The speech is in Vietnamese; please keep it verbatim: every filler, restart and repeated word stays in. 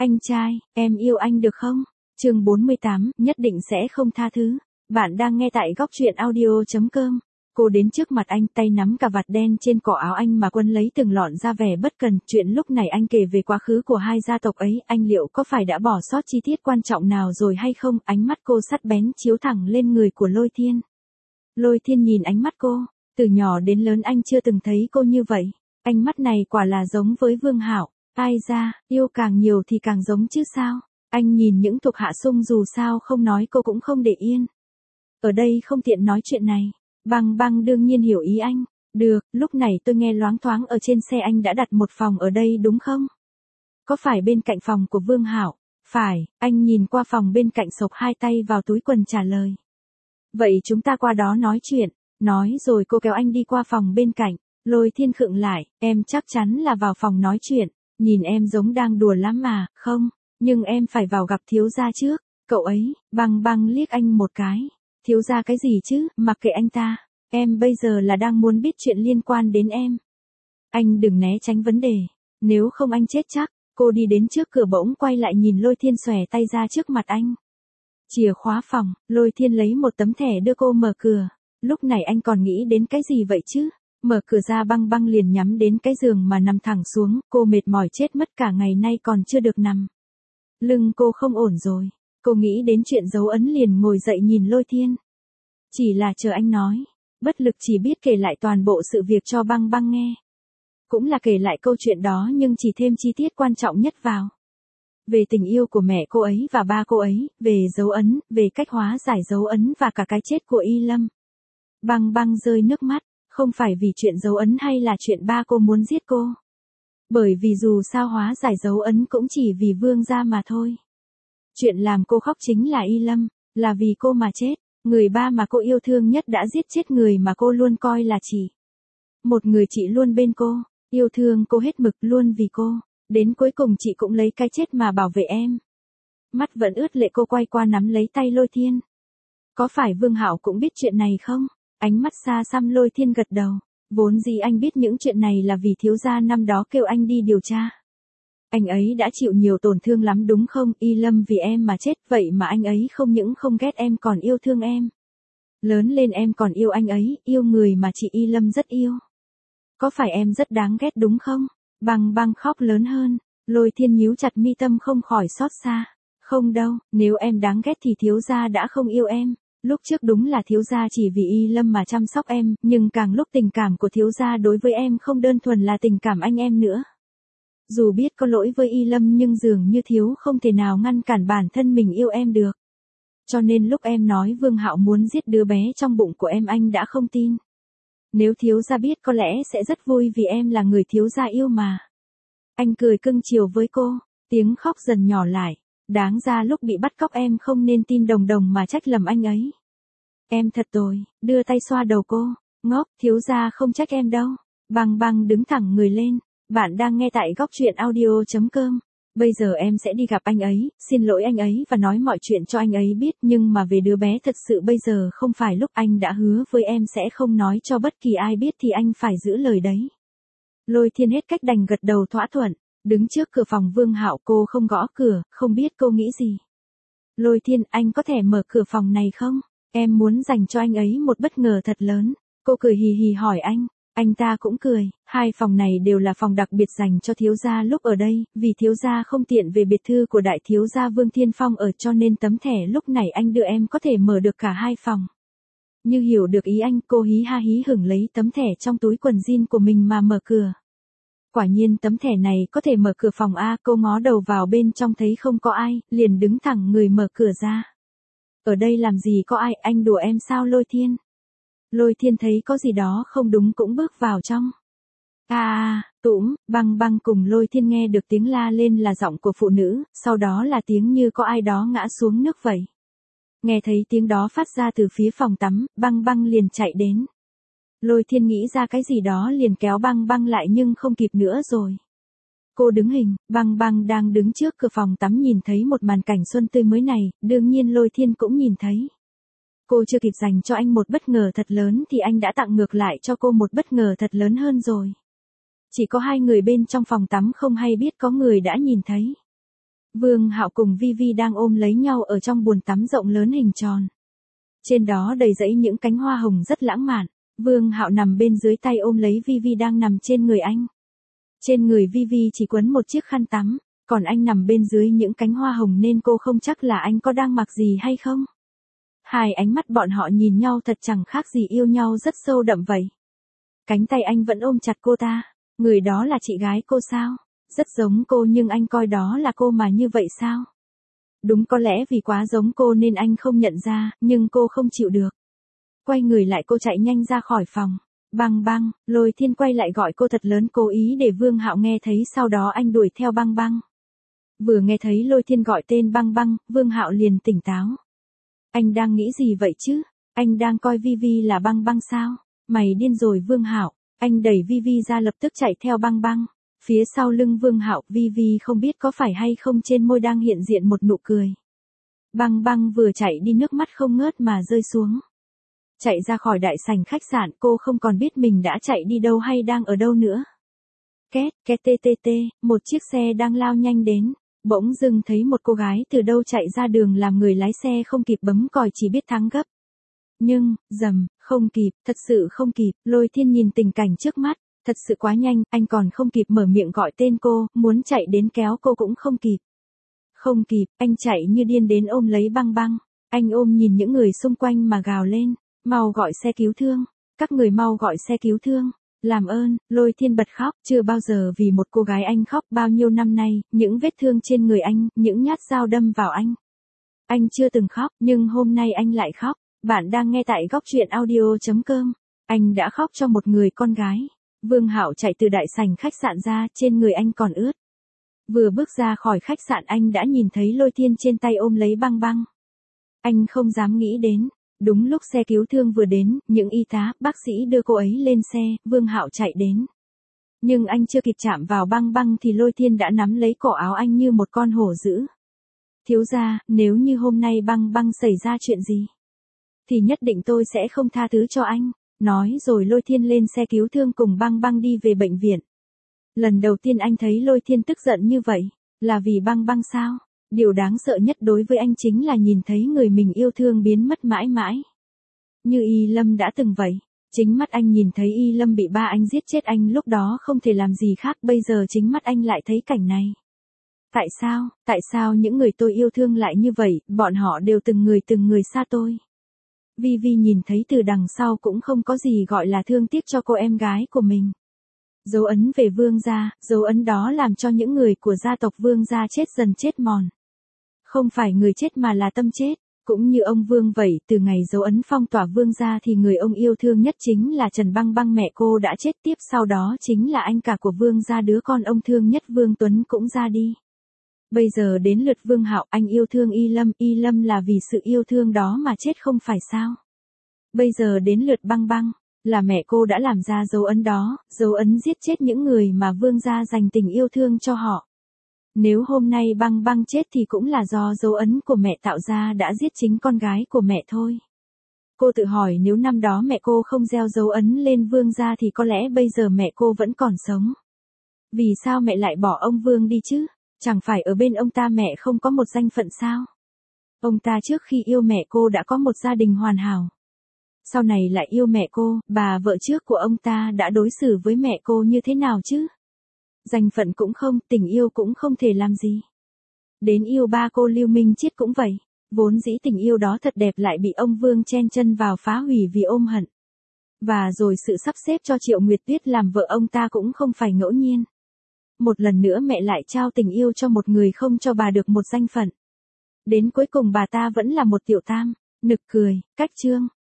Anh trai, em yêu anh được không? Chương bốn mươi tám, nhất định sẽ không tha thứ. Bạn đang nghe tại góc truyện audio chấm com. Cô đến trước mặt anh, tay nắm cà vạt đen trên cổ áo anh mà quấn lấy từng lọn ra vẻ bất cần. Chuyện lúc này anh kể về quá khứ của hai gia tộc ấy, anh liệu có phải đã bỏ sót chi tiết quan trọng nào rồi hay không? Ánh mắt cô sắc bén chiếu thẳng lên người của Lôi Thiên. Lôi Thiên nhìn ánh mắt cô, từ nhỏ đến lớn anh chưa từng thấy cô như vậy. Ánh mắt này quả là giống với Vương Hạo. Ai ra, yêu càng nhiều thì càng giống chứ sao? Anh nhìn những thuộc hạ sung dù sao không nói cô cũng không để yên. Ở đây không tiện nói chuyện này. Băng Băng đương nhiên hiểu ý anh. Được, lúc này tôi nghe loáng thoáng ở trên xe anh đã đặt một phòng ở đây đúng không? Có phải bên cạnh phòng của Vương Hạo? Phải, anh nhìn qua phòng bên cạnh sộc hai tay vào túi quần trả lời. Vậy chúng ta qua đó nói chuyện. Nói rồi cô kéo anh đi qua phòng bên cạnh. Lôi Thiên khựng lại, em chắc chắn là vào phòng nói chuyện. Nhìn em giống đang đùa lắm mà, không, nhưng em phải vào gặp thiếu gia trước, cậu ấy. Băng Băng liếc anh một cái. Thiếu gia cái gì chứ, mặc kệ anh ta, em bây giờ là đang muốn biết chuyện liên quan đến em. Anh đừng né tránh vấn đề, nếu không anh chết chắc. Cô đi đến trước cửa bỗng quay lại nhìn Lôi Thiên xòe tay ra trước mặt anh. Chìa khóa phòng, Lôi Thiên lấy một tấm thẻ đưa cô mở cửa. Lúc này anh còn nghĩ đến cái gì vậy chứ? Mở cửa ra Băng Băng liền nhắm đến cái giường mà nằm thẳng xuống, cô mệt mỏi chết mất cả ngày nay còn chưa được nằm. Lưng cô không ổn rồi, cô nghĩ đến chuyện dấu ấn liền ngồi dậy nhìn Lôi Thiên. Chỉ là chờ anh nói, bất lực chỉ biết kể lại toàn bộ sự việc cho Băng Băng nghe. Cũng là kể lại câu chuyện đó nhưng chỉ thêm chi tiết quan trọng nhất vào. Về tình yêu của mẹ cô ấy và ba cô ấy, về dấu ấn, về cách hóa giải dấu ấn và cả cái chết của Y Lâm. Băng Băng rơi nước mắt. Không phải vì chuyện dấu ấn hay là chuyện ba cô muốn giết cô. Bởi vì dù sao hóa giải dấu ấn cũng chỉ vì Vương gia mà thôi. Chuyện làm cô khóc chính là Y Lâm, là vì cô mà chết. Người ba mà cô yêu thương nhất đã giết chết người mà cô luôn coi là chị. Một người chị luôn bên cô, yêu thương cô hết mực luôn vì cô. Đến cuối cùng chị cũng lấy cái chết mà bảo vệ em. Mắt vẫn ướt lệ cô quay qua nắm lấy tay Lôi Thiên. Có phải Vương Hạo cũng biết chuyện này không? Ánh mắt xa xăm Lôi Thiên gật đầu. Vốn gì anh biết những chuyện này là vì thiếu gia năm đó kêu anh đi điều tra. Anh ấy đã chịu nhiều tổn thương lắm đúng không? Y Lâm vì em mà chết, vậy mà anh ấy không những không ghét em còn yêu thương em. Lớn lên em còn yêu anh ấy, yêu người mà chị Y Lâm rất yêu. Có phải em rất đáng ghét đúng không? Băng Băng khóc lớn hơn. Lôi Thiên nhíu chặt mi tâm không khỏi xót xa. Không đâu, nếu em đáng ghét thì thiếu gia đã không yêu em. Lúc trước đúng là thiếu gia chỉ vì Y Lâm mà chăm sóc em, nhưng càng lúc tình cảm của thiếu gia đối với em không đơn thuần là tình cảm anh em nữa. Dù biết có lỗi với Y Lâm nhưng dường như thiếu không thể nào ngăn cản bản thân mình yêu em được. Cho nên lúc em nói Vương Hạo muốn giết đứa bé trong bụng của em anh đã không tin. Nếu thiếu gia biết có lẽ sẽ rất vui vì em là người thiếu gia yêu mà. Anh cười cưng chiều với cô, tiếng khóc dần nhỏ lại. Đáng ra lúc bị bắt cóc em không nên tin Đồng Đồng mà trách lầm anh ấy. Em thật tồi, đưa tay xoa đầu cô. Ngốc, thiếu gia không trách em đâu. Băng Băng đứng thẳng người lên. Bạn đang nghe tại góc truyện audio chấm com. Bây giờ em sẽ đi gặp anh ấy, xin lỗi anh ấy và nói mọi chuyện cho anh ấy biết. Nhưng mà về đứa bé thật sự bây giờ không phải lúc anh đã hứa với em sẽ không nói cho bất kỳ ai biết thì anh phải giữ lời đấy. Lôi Thiên hết cách đành gật đầu thỏa thuận. Đứng trước cửa phòng Vương Hạo cô không gõ cửa, không biết cô nghĩ gì. Lôi Thiên, anh có thể mở cửa phòng này không? Em muốn dành cho anh ấy một bất ngờ thật lớn. Cô cười hì hì hỏi anh. Anh ta cũng cười. Hai phòng này đều là phòng đặc biệt dành cho thiếu gia lúc ở đây, vì thiếu gia không tiện về biệt thư của đại thiếu gia Vương Thiên Phong ở cho nên tấm thẻ lúc này anh đưa em có thể mở được cả hai phòng. Như hiểu được ý anh, cô hí ha hí hửng lấy tấm thẻ trong túi quần jean của mình mà mở cửa. Quả nhiên tấm thẻ này có thể mở cửa phòng A, cô ngó đầu vào bên trong thấy không có ai, liền đứng thẳng người mở cửa ra. Ở đây làm gì có ai, anh đùa em sao Lôi Thiên? Lôi Thiên thấy có gì đó không đúng cũng bước vào trong. À à, tũm, Băng Băng cùng Lôi Thiên nghe được tiếng la lên là giọng của phụ nữ, sau đó là tiếng như có ai đó ngã xuống nước vậy. Nghe thấy tiếng đó phát ra từ phía phòng tắm, Băng Băng liền chạy đến. Lôi Thiên nghĩ ra cái gì đó liền kéo Băng Băng lại nhưng không kịp nữa rồi. Cô đứng hình, Băng Băng đang đứng trước cửa phòng tắm nhìn thấy một màn cảnh xuân tươi mới này, đương nhiên Lôi Thiên cũng nhìn thấy. Cô chưa kịp dành cho anh một bất ngờ thật lớn thì anh đã tặng ngược lại cho cô một bất ngờ thật lớn hơn rồi. Chỉ có hai người bên trong phòng tắm không hay biết có người đã nhìn thấy. Vương Hạo cùng Vi Vi đang ôm lấy nhau ở trong bồn tắm rộng lớn hình tròn. Trên đó đầy rẫy những cánh hoa hồng rất lãng mạn. Vương Hạo nằm bên dưới tay ôm lấy Vi Vi đang nằm trên người anh. Trên người Vi Vi chỉ quấn một chiếc khăn tắm, còn anh nằm bên dưới những cánh hoa hồng nên cô không chắc là anh có đang mặc gì hay không. Hai ánh mắt bọn họ nhìn nhau thật chẳng khác gì yêu nhau rất sâu đậm vậy. Cánh tay anh vẫn ôm chặt cô ta. Người đó là chị gái cô sao? Rất giống cô nhưng anh coi đó là cô mà như vậy sao? Đúng, có lẽ vì quá giống cô nên anh không nhận ra, nhưng cô không chịu được. Quay người lại cô chạy nhanh ra khỏi phòng. Băng Băng, Lôi Thiên quay lại gọi cô thật lớn cố ý để Vương Hạo nghe thấy, sau đó anh đuổi theo Băng Băng. Vừa nghe thấy Lôi Thiên gọi tên Băng Băng, Vương Hạo liền tỉnh táo. Anh đang nghĩ gì vậy chứ? Anh đang coi Vi Vi là Băng Băng sao? Mày điên rồi Vương Hạo. Anh đẩy Vi Vi ra lập tức chạy theo Băng Băng. Phía sau lưng Vương Hạo, Vi Vi không biết có phải hay không trên môi đang hiện diện một nụ cười. Băng Băng vừa chạy đi nước mắt không ngớt mà rơi xuống. Chạy ra khỏi đại sảnh khách sạn, cô không còn biết mình đã chạy đi đâu hay đang ở đâu nữa. Két, két tê tê tê, một chiếc xe đang lao nhanh đến. Bỗng dưng thấy một cô gái từ đâu chạy ra đường làm người lái xe không kịp bấm còi chỉ biết thắng gấp. Nhưng, dầm, không kịp, thật sự không kịp. Lôi Thiên nhìn tình cảnh trước mắt, thật sự quá nhanh, anh còn không kịp mở miệng gọi tên cô, muốn chạy đến kéo cô cũng không kịp. Không kịp, anh chạy như điên đến ôm lấy Băng Băng. Anh ôm nhìn những người xung quanh mà gào lên, mau gọi xe cứu thương, các người mau gọi xe cứu thương. Làm ơn, Lôi Thiên bật khóc, chưa bao giờ vì một cô gái anh khóc bao nhiêu năm nay, những vết thương trên người anh, những nhát dao đâm vào anh. Anh chưa từng khóc, nhưng hôm nay anh lại khóc. Bạn đang nghe tại góc truyện audio chấm com. Anh đã khóc cho một người con gái. Vương Hạo chạy từ đại sảnh khách sạn ra, trên người anh còn ướt. Vừa bước ra khỏi khách sạn anh đã nhìn thấy Lôi Thiên trên tay ôm lấy Băng Băng. Anh không dám nghĩ đến. Đúng lúc xe cứu thương vừa đến, những y tá, bác sĩ đưa cô ấy lên xe, Vương Hạo chạy đến. Nhưng anh chưa kịp chạm vào Băng Băng thì Lôi Thiên đã nắm lấy cổ áo anh như một con hổ dữ. Thiếu gia, nếu như hôm nay Băng Băng xảy ra chuyện gì, thì nhất định tôi sẽ không tha thứ cho anh. Nói rồi Lôi Thiên lên xe cứu thương cùng Băng Băng đi về bệnh viện. Lần đầu tiên anh thấy Lôi Thiên tức giận như vậy, là vì Băng Băng sao? Điều đáng sợ nhất đối với anh chính là nhìn thấy người mình yêu thương biến mất mãi mãi. Như Y Lâm đã từng vậy. Chính mắt anh nhìn thấy Y Lâm bị ba anh giết chết, anh lúc đó không thể làm gì khác, bây giờ chính mắt anh lại thấy cảnh này. Tại sao, tại sao những người tôi yêu thương lại như vậy, bọn họ đều từng người từng người xa tôi. Vi Vi nhìn thấy từ đằng sau cũng không có gì gọi là thương tiếc cho cô em gái của mình. Dấu ấn về Vương gia, dấu ấn đó làm cho những người của gia tộc Vương gia chết dần chết mòn. Không phải người chết mà là tâm chết, cũng như ông Vương vậy, từ ngày dấu ấn phong tỏa Vương gia thì người ông yêu thương nhất chính là Trần Băng Băng, mẹ cô đã chết, tiếp sau đó chính là anh cả của Vương gia, đứa con ông thương nhất Vương Tuấn cũng ra đi. Bây giờ đến lượt Vương Hạo, anh yêu thương Y Lâm, Y Lâm là vì sự yêu thương đó mà chết không phải sao? Bây giờ đến lượt Băng Băng, là mẹ cô đã làm ra dấu ấn đó, dấu ấn giết chết những người mà Vương gia dành tình yêu thương cho họ. Nếu hôm nay Băng Băng chết thì cũng là do dấu ấn của mẹ tạo ra đã giết chính con gái của mẹ thôi. Cô tự hỏi nếu năm đó mẹ cô không gieo dấu ấn lên Vương gia thì có lẽ bây giờ mẹ cô vẫn còn sống. Vì sao mẹ lại bỏ ông Vương đi chứ? Chẳng phải ở bên ông ta mẹ không có một danh phận sao? Ông ta trước khi yêu mẹ cô đã có một gia đình hoàn hảo. Sau này lại yêu mẹ cô, bà vợ trước của ông ta đã đối xử với mẹ cô như thế nào chứ? Danh phận cũng không, tình yêu cũng không thể làm gì. Đến yêu ba cô Lưu Minh Chiết cũng vậy. Vốn dĩ tình yêu đó thật đẹp lại bị ông Vương chen chân vào phá hủy vì ôm hận. Và rồi sự sắp xếp cho Triệu Nguyệt Tuyết làm vợ ông ta cũng không phải ngẫu nhiên. Một lần nữa mẹ lại trao tình yêu cho một người không cho bà được một danh phận. Đến cuối cùng bà ta vẫn là một tiểu tam. Nực cười, cách chương.